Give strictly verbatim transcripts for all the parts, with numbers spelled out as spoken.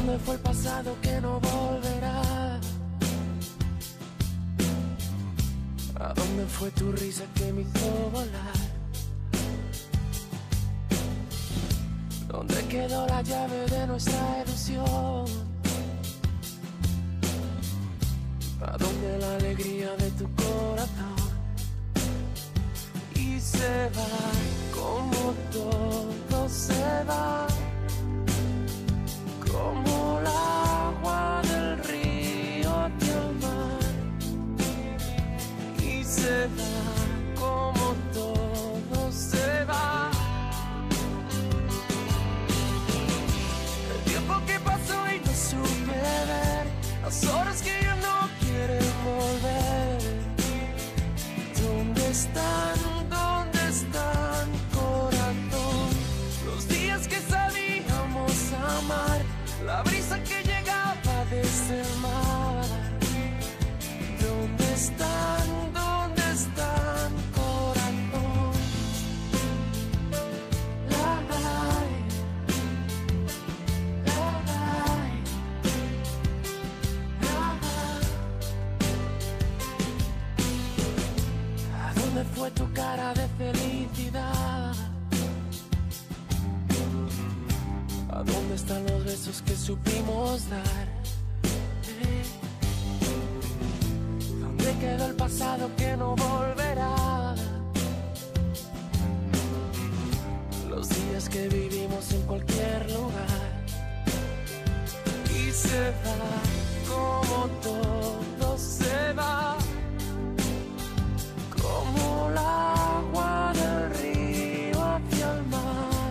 dónde fue el pasado que no volverá? ¿A dónde fue tu risa que me hizo volar? ¿Dónde quedó la llave de nuestra ilusión? ¿A dónde la alegría de tu corazón? Y se va como todo se va, como el agua del río hacia el mar. Y se va como todo se va. El tiempo que pasó y no supe ver, las horas que ya no quieren volver. ¿Dónde están? ¿Dónde están, corazón? Los días que sabíamos amar, la brisa que llegaba desde el mar. ¿Dónde están? ¿Dónde están, corazón? La, la, la, la. ¿A dónde fue tu cara de felicidad? ¿A dónde están los besos que supimos dar? ¿Eh? ¿Dónde quedó el pasado que no volverá? Los días que vivimos en cualquier lugar. Y se va como todo se va, como el agua del río hacia el mar.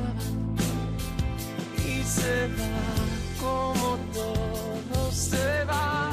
Y se va como todo se va.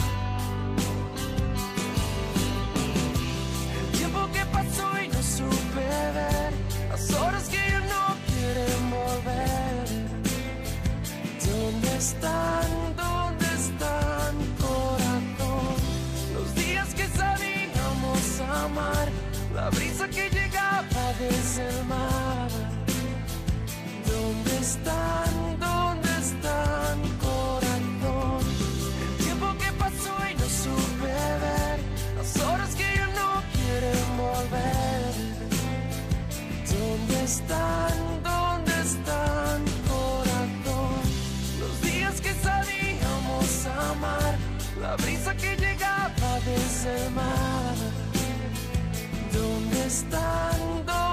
El tiempo que pasó y no supe ver, las horas que ya no quieren volver. ¿Dónde están? ¿Dónde están, corazón? Los días que sabíamos amar, la brisa que llegaba desde el mar. ¿Dónde están? ¿Dónde están, corazón? El tiempo que pasó y no supe ver, las horas que ya no quieren volver. ¿Dónde están? ¿Dónde están, corazón? Los días que sabíamos amar, la brisa que llegaba desde el mar. ¿Dónde están?